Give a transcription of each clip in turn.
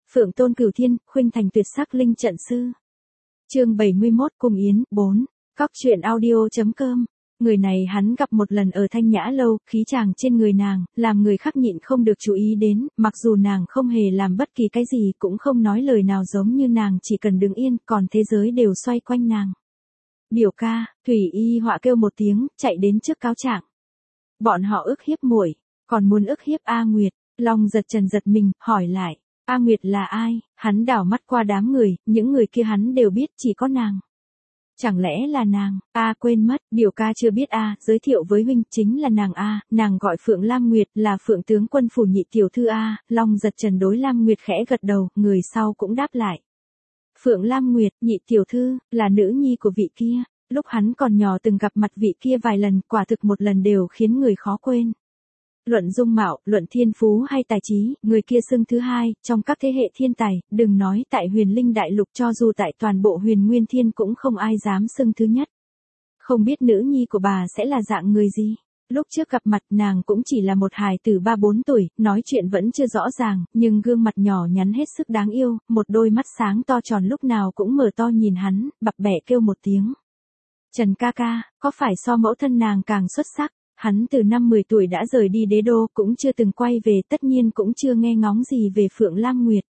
Phượng Tôn Cửu Thiên, khuynh thành tuyệt sắc linh trận sư. Chương 71 Cung Yến 4. Cóc truyện audio.com. Người này hắn gặp một lần ở Thanh Nhã lâu, khí chàng trên người nàng, làm người khác nhịn không được chú ý đến, mặc dù nàng không hề làm bất kỳ cái gì cũng không nói lời nào giống như nàng chỉ cần đứng yên, còn thế giới đều xoay quanh nàng. Biểu ca, Thủy Y Họa kêu một tiếng, chạy đến trước cáo trạng. Bọn họ ức hiếp muội, còn muốn ức hiếp A Nguyệt. Long giật trần giật mình, hỏi lại, A Nguyệt là ai? Hắn đảo mắt qua đám người, những người kia hắn đều biết, chỉ có nàng. Chẳng lẽ là nàng? Quên mất, biểu ca chưa biết giới thiệu với huynh, chính là nàng nàng gọi Phượng Lam Nguyệt, là Phượng tướng quân phủ nhị tiểu thư Long giật trần đối Lam Nguyệt khẽ gật đầu, người sau cũng đáp lại. Phượng Lam Nguyệt, nhị tiểu thư, là nữ nhi của vị kia, lúc hắn còn nhỏ từng gặp mặt vị kia vài lần, quả thực một lần đều khiến người khó quên. Luận dung mạo, luận thiên phú hay tài trí, người kia xưng thứ hai, trong các thế hệ thiên tài, đừng nói tại Huyền Linh Đại Lục, cho dù tại toàn bộ Huyền Nguyên Thiên cũng không ai dám xưng thứ nhất. Không biết nữ nhi của bà sẽ là dạng người gì? Lúc trước gặp mặt nàng cũng chỉ là một hài tử 3-4 tuổi, nói chuyện vẫn chưa rõ ràng, nhưng gương mặt nhỏ nhắn hết sức đáng yêu, một đôi mắt sáng to tròn lúc nào cũng mở to nhìn hắn, bập bẹ kêu một tiếng. Trần ca ca, có phải so mẫu thân nàng càng xuất sắc? Hắn từ năm 10 tuổi đã rời đi đế đô, cũng chưa từng quay về, tất nhiên cũng chưa nghe ngóng gì về Phượng Lam Nguyệt.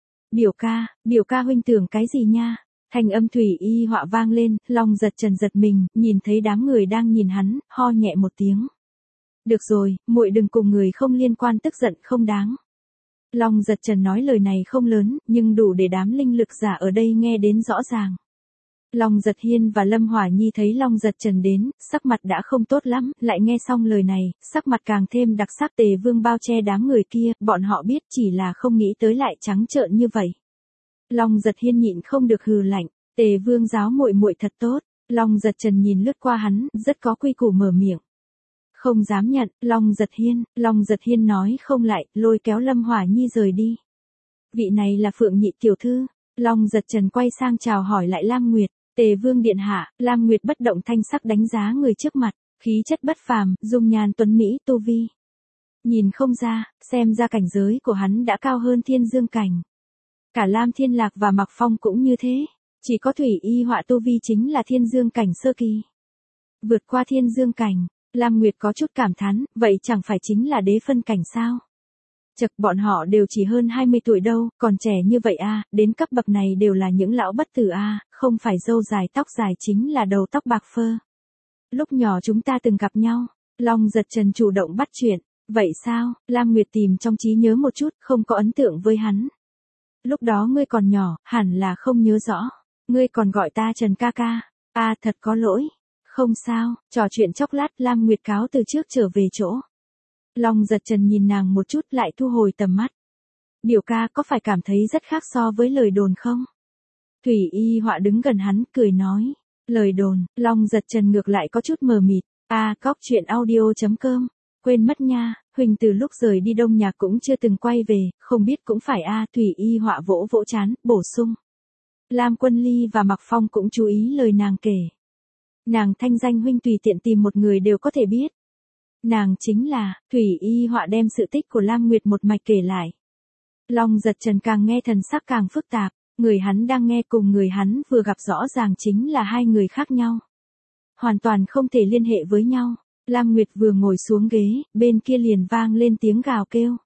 Biểu ca huynh tưởng cái gì nha? Thanh âm Thủy Y Họa vang lên, Long giật trần giật mình, nhìn thấy đám người đang nhìn hắn, ho nhẹ một tiếng. Được rồi, muội đừng cùng người không liên quan tức giận không đáng. Long giật trần nói lời này không lớn, nhưng đủ để đám linh lực giả ở đây nghe đến rõ ràng. Long Giật Hiên và Lâm Hỏa Nhi thấy Long Giật Trần đến, sắc mặt đã không tốt lắm, lại nghe xong lời này, sắc mặt càng thêm đặc sắc. Tề Vương bao che đám người kia, bọn họ biết chỉ là không nghĩ tới lại trắng trợn như vậy. Long Giật Hiên nhịn không được hừ lạnh, Tề Vương giáo muội muội thật tốt. Long Giật Trần nhìn lướt qua hắn, rất có quy củ mở miệng. Không dám nhận, Long Giật Hiên nói không lại, lôi kéo Lâm Hỏa Nhi rời đi. Vị này là Phượng nhị tiểu thư. Long Giật Trần quay sang chào hỏi lại Lam Nguyệt. Tề Vương điện hạ, Lam Nguyệt bất động thanh sắc đánh giá người trước mặt, khí chất bất phàm, dung nhan tuấn mỹ, tu vi. Nhìn không ra, xem ra cảnh giới của hắn đã cao hơn Thiên Dương cảnh. Cả Lam Thiên Lạc và Mạc Phong cũng như thế, chỉ có Thủy Y Họa tu vi chính là Thiên Dương cảnh sơ kỳ. Vượt qua Thiên Dương cảnh, Lam Nguyệt có chút cảm thán, vậy chẳng phải chính là đế phân cảnh sao? Chật, bọn họ đều chỉ hơn 20 tuổi đâu, còn trẻ như vậy đến cấp bậc này đều là những lão bất tử không phải râu dài tóc dài chính là đầu tóc bạc phơ. Lúc nhỏ chúng ta từng gặp nhau, Long Giật Trần chủ động bắt chuyện, vậy sao? Lam Nguyệt tìm trong trí nhớ một chút, không có ấn tượng với hắn. Lúc đó ngươi còn nhỏ, hẳn là không nhớ rõ, ngươi còn gọi ta Trần ca ca, thật có lỗi, không sao, trò chuyện chốc lát Lam Nguyệt cáo từ trước trở về chỗ. Long Giật Trần nhìn nàng một chút lại thu hồi tầm mắt. Biểu ca có phải cảm thấy rất khác so với lời đồn không? Thủy Y Họa đứng gần hắn, cười nói. Lời đồn, Long Giật Trần ngược lại có chút mờ mịt. Cóc truyện audio.com. Quên mất nha, huynh từ lúc rời đi Đông Nhạc cũng chưa từng quay về, không biết cũng phải Thủy Y Họa vỗ vỗ trán, bổ sung. Lam Quân Ly và Mạc Phong cũng chú ý lời nàng kể. Nàng thanh danh huynh tùy tiện tìm một người đều có thể biết. Nàng chính là, Thủy Y Họa đem sự tích của Lam Nguyệt một mạch kể lại. Long Giật Trần càng nghe thần sắc càng phức tạp, người hắn đang nghe cùng người hắn vừa gặp rõ ràng chính là hai người khác nhau. Hoàn toàn không thể liên hệ với nhau. Lam Nguyệt vừa ngồi xuống ghế, bên kia liền vang lên tiếng gào kêu.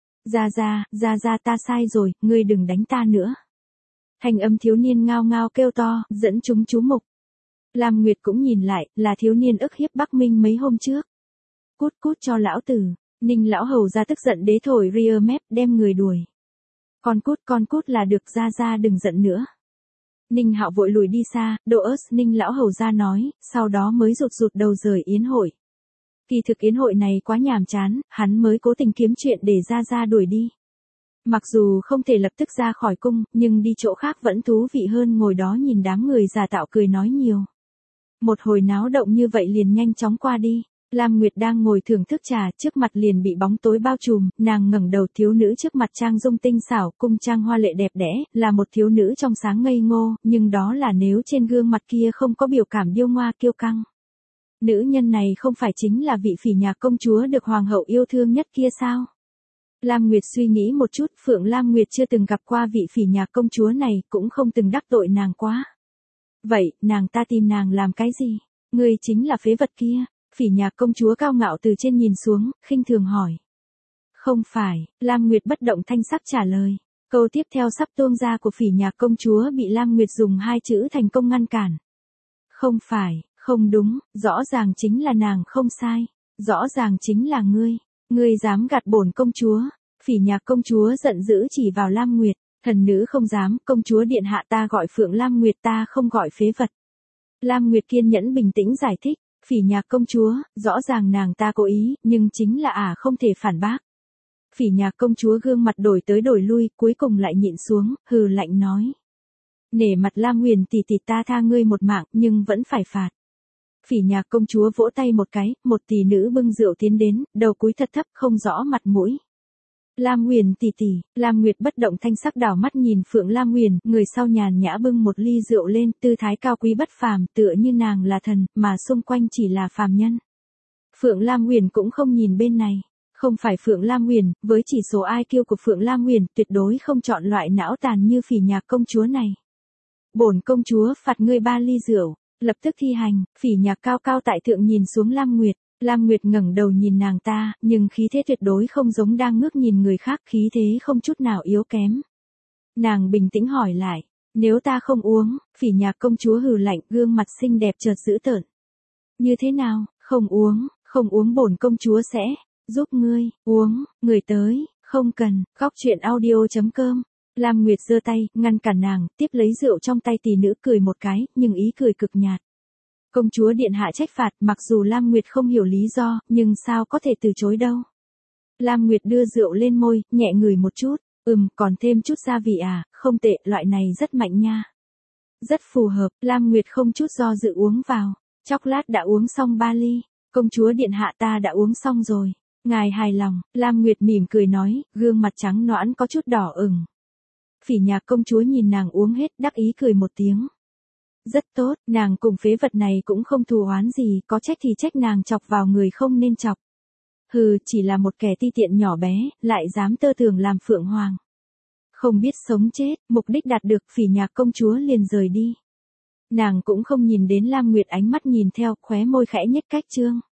Ra ta sai rồi, ngươi đừng đánh ta nữa. Thanh âm thiếu niên ngao ngao kêu to, dẫn chúng chú mục. Lam Nguyệt cũng nhìn lại, là thiếu niên ức hiếp Bắc Minh mấy hôm trước. Cút cho lão tử, Ninh lão hầu ra tức giận đế thổi ria mép đem người đuổi. Con cút là được, ra đừng giận nữa. Ninh Hạo vội lùi đi xa, độ Ninh lão hầu ra nói, sau đó mới rụt đầu rời yến hội. Kỳ thực yến hội này quá nhàm chán, hắn mới cố tình kiếm chuyện để ra đuổi đi. Mặc dù không thể lập tức ra khỏi cung, nhưng đi chỗ khác vẫn thú vị hơn ngồi đó nhìn đám người giả tạo cười nói nhiều. Một hồi náo động như vậy liền nhanh chóng qua đi. Lam Nguyệt đang ngồi thưởng thức trà, trước mặt liền bị bóng tối bao trùm, nàng ngẩng đầu, thiếu nữ trước mặt trang dung tinh xảo, cung trang hoa lệ đẹp đẽ, là một thiếu nữ trong sáng ngây ngô, nhưng đó là nếu trên gương mặt kia không có biểu cảm điêu ngoa kiêu căng. Nữ nhân này không phải chính là vị phỉ nhạc công chúa được hoàng hậu yêu thương nhất kia sao? Lam Nguyệt suy nghĩ một chút, Phượng Lam Nguyệt chưa từng gặp qua vị Phỉ Nhạc công chúa này, cũng không từng đắc tội nàng quá. Vậy, nàng ta tìm nàng làm cái gì? Ngươi chính là phế vật kia. Phỉ Nhạc công chúa cao ngạo từ trên nhìn xuống, khinh thường hỏi. Không phải, Lam Nguyệt bất động thanh sắc trả lời. Câu tiếp theo sắp tuôn ra của Phỉ Nhạc công chúa bị Lam Nguyệt dùng hai chữ thành công ngăn cản. Không phải, không đúng, rõ ràng chính là nàng không sai. Rõ ràng chính là ngươi. Ngươi dám gạt bổn công chúa. Phỉ Nhạc công chúa giận dữ chỉ vào Lam Nguyệt. Thần nữ không dám, công chúa điện hạ ta gọi Phượng Lam Nguyệt, ta không gọi phế vật. Lam Nguyệt kiên nhẫn bình tĩnh giải thích. Phỉ Nhạc công chúa, rõ ràng nàng ta cố ý, nhưng chính là không thể phản bác. Phỉ Nhạc công chúa gương mặt đổi tới đổi lui, cuối cùng lại nhịn xuống, hừ lạnh nói. Nể mặt Lam Huyền tỷ tỷ, ta tha ngươi một mạng, nhưng vẫn phải phạt. Phỉ Nhạc công chúa vỗ tay một cái, một tỷ nữ bưng rượu tiến đến, đầu cúi thật thấp không rõ mặt mũi. Lam Huyền tỷ tỷ, Lam Nguyệt bất động thanh sắc đảo mắt nhìn Phượng Lam Huyền, người sau nhàn nhã bưng một ly rượu lên, tư thái cao quý bất phàm, tựa như nàng là thần, mà xung quanh chỉ là phàm nhân. Phượng Lam Huyền cũng không nhìn bên này. Không phải Phượng Lam Huyền, với chỉ số IQ của Phượng Lam Huyền, tuyệt đối không chọn loại não tàn như Phỉ Nhạc công chúa này. Bổn công chúa phạt ngươi 3 ly rượu, lập tức thi hành. Phỉ Nhạc cao cao tại thượng nhìn xuống Lam Nguyệt. Lam Nguyệt ngẩng đầu nhìn nàng ta, nhưng khí thế tuyệt đối không giống đang ngước nhìn người khác, khí thế không chút nào yếu kém. Nàng bình tĩnh hỏi lại, nếu ta không uống? Phỉ Nhạc công chúa hừ lạnh, gương mặt xinh đẹp chợt dữ tợn. Như thế nào, không uống bổn công chúa sẽ giúp ngươi uống, người tới, không cần. Góc truyện audio.com. Lam Nguyệt giơ tay, ngăn cản nàng, tiếp lấy rượu trong tay tỷ nữ cười một cái, nhưng ý cười cực nhạt. Công chúa điện hạ trách phạt, mặc dù Lam Nguyệt không hiểu lý do, nhưng sao có thể từ chối đâu. Lam Nguyệt đưa rượu lên môi, nhẹ ngửi một chút, còn thêm chút gia vị không tệ, loại này rất mạnh nha. Rất phù hợp, Lam Nguyệt không chút do dự uống vào, chốc lát đã uống xong 3 ly. Công chúa điện hạ ta đã uống xong rồi. Ngài hài lòng, Lam Nguyệt mỉm cười nói, gương mặt trắng nõn có chút đỏ ửng. Phỉ Nhạc công chúa nhìn nàng uống hết, đắc ý cười một tiếng. Rất tốt, nàng cùng phế vật này cũng không thù oán gì, có trách thì trách nàng chọc vào người không nên chọc. Hừ, chỉ là một kẻ ti tiện nhỏ bé, lại dám tơ tưởng làm phượng hoàng. Không biết sống chết, mục đích đạt được, Phỉ Nhạc công chúa liền rời đi. Nàng cũng không nhìn đến Lam Nguyệt, ánh mắt nhìn theo, khóe môi khẽ nhếch cách trương.